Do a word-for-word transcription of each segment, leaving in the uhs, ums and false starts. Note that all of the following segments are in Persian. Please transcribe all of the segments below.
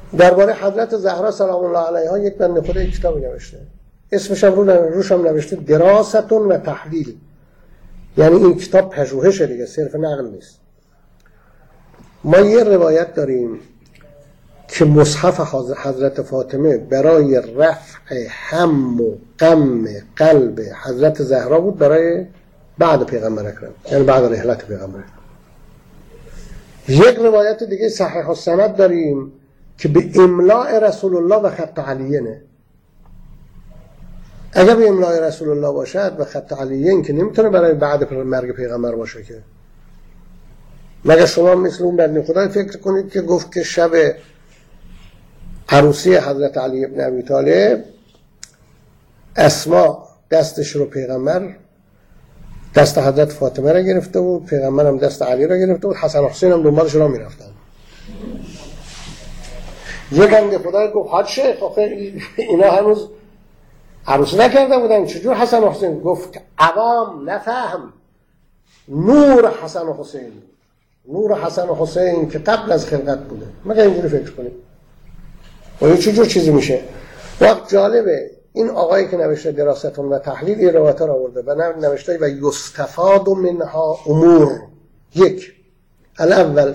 درباره حضرت زهرا سلام الله علیها یک بنده خدا یک کتاب نوشته، اسمش هم رو روش هم نوشته دراستون و تحلیل. یعنی این کتاب پژوهشه دیگه، صرف نقل نیست. ما یه روایت داریم که مصحف حضرت فاطمه برای رفع هم و غم قلب حضرت زهرا بود برای بعد پیغمبر اکرم، یعنی بعد رحلت پیغمبر. یک روایت دیگه صحیح السند داریم که به املاء رسول الله و خط علیینه. اگر به املاء رسول الله باشد و خط علیین که نمیتونه برای بعد مرگ پیغمبر باشه که. مگر شما مثل اون بنده خدا فکر کنید که گفت که شب عروسی حضرت علی ابن ابی طالب اسما دستش رو پیغمبر دست حضرت فاطمه را گرفته بود، پیغمبر هم دست علی را گرفته بود، حسن و حسین هم دنبالش را میرفتن. یه بنده خدا گفت حاج شیخ آخه اینا هنوز عروسی نکرده بودن، چجور حسن و حسین؟ گفت عوام نفهم، نور حسن و حسین، نور حسن و حسین که قبل از خلقت بوده. مگه اینجوری فکر کنیم؟ و این چجور چیزی میشه؟ وقت جالبه این آقایی که نوشته دراستون و تحلیل این روایت را آورده و نوشته و یستفاد منها امور. یک، الاول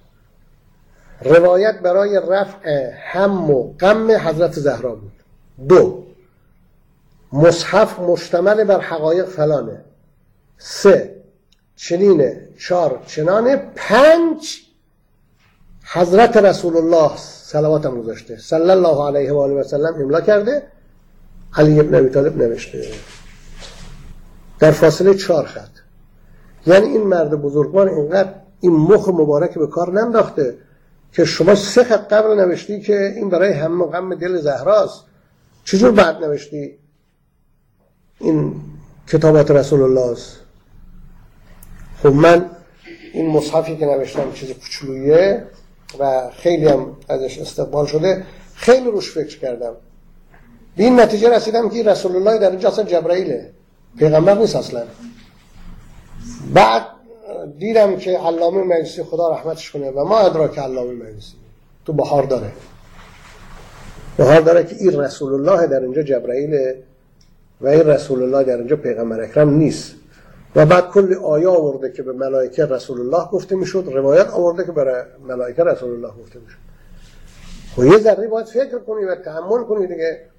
روایت برای رفع هم و غم حضرت زهرا بود. دو، مصحف مشتمل بر حقایق فلانه. سه، چنینه. چهار، چنانه. پنج، حضرت رسول الله صلوات هم گذاشته صلی الله علیه و آله و سلم املا کرده، علی ابن ابی طالب نوشته در فاصله چهار خط. یعنی این مرد بزرگوار اینقدر این مخ مبارک به کار ننداخته که شما سه خط قبل نوشتی که این برای هم و غم دل زهراست، چجور بعد نوشتی این کتابات رسول الله است؟ خب من این مصحفی که نوشتم چیز کوچولویه و خیلی هم ازش استقبال شده، خیلی روش فکر کردم، به این نتیجه رسیدم که رسول الله در اینجا اصلا جبرائیله، پیغمبر نیست اصلا. بعد دیدم که علامه مجلسی خدا رحمتش کنه و ما ادراک علامه مجلسی تو بهار داره بهار داره که این رسول الله در اینجا جبرائیله و این رسول الله در اینجا پیغمبر اکرم نیست. و بعد کلی آیه آورده که به ملائکه رسول الله گفته میشد، روایت آورده که برای ملائکه رسول الله گفته میشد. و یه ذره باید فکر کنی و تأمل کنی دیگه.